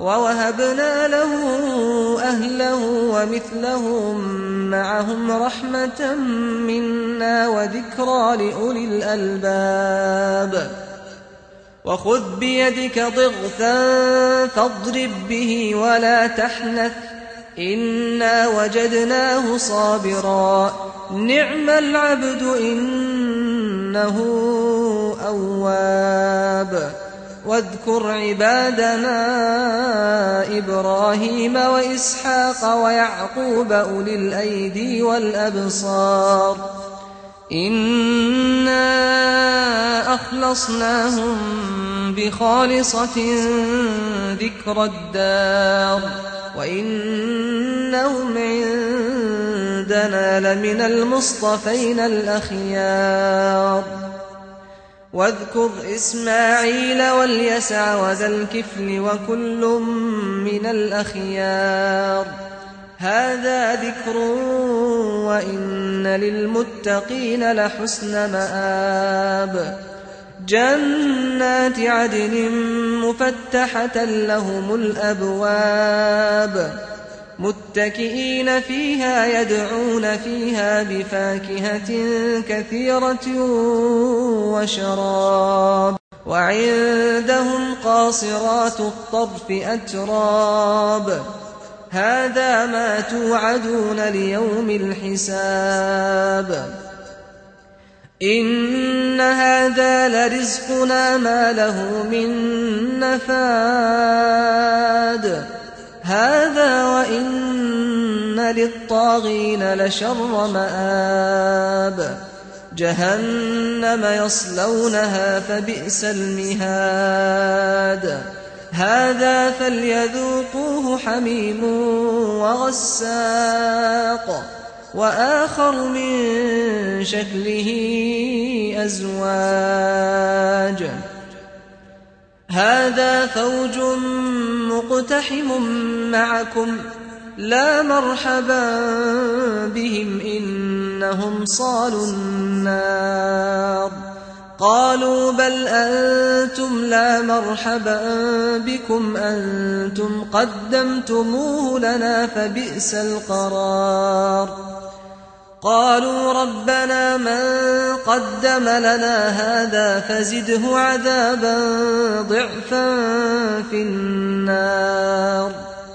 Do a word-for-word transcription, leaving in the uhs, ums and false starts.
ووهبنا له أهله ومثلهم معهم رحمة منا وذكرى لأولي الألباب وخذ بيدك ضغثا فاضرب به ولا تحنث إنا وجدناه صابرا نعم العبد إنه أواب واذكر عبادنا إبراهيم وإسحاق ويعقوب أولي الأيدي والأبصار إنا أخلصناهم بخالصة ذكر الدار وإنهم عندنا لمن المصطفين الأخيار واذكر إسماعيل واليسع وذا الكفل وكل من الأخيار هذا ذكر وإن للمتقين لحسن مآب جنات عدن مفتحة لهم الأبواب متكئين فيها يدعون فيها بفاكهة كثيرة وشراب وعندهم قاصرات الطرف أتراب هذا ما توعدون ليوم الحساب إن هذا لرزقنا ما له من نفاد هذا وإن للطاغين لشر مآب جهنم يصلونها فبئس المهاد هذا فليذوقوه حميم وغساق وآخر من شكله أزواج هذا فوج مقتحم معكم لا مرحبا بهم إنهم صالوا النار قالوا بل أنتم لا مرحبا بكم أنتم قدمتموه لنا فبئس القرار قالوا ربنا من قدم لنا هذا فزده عذابا ضعفا في النار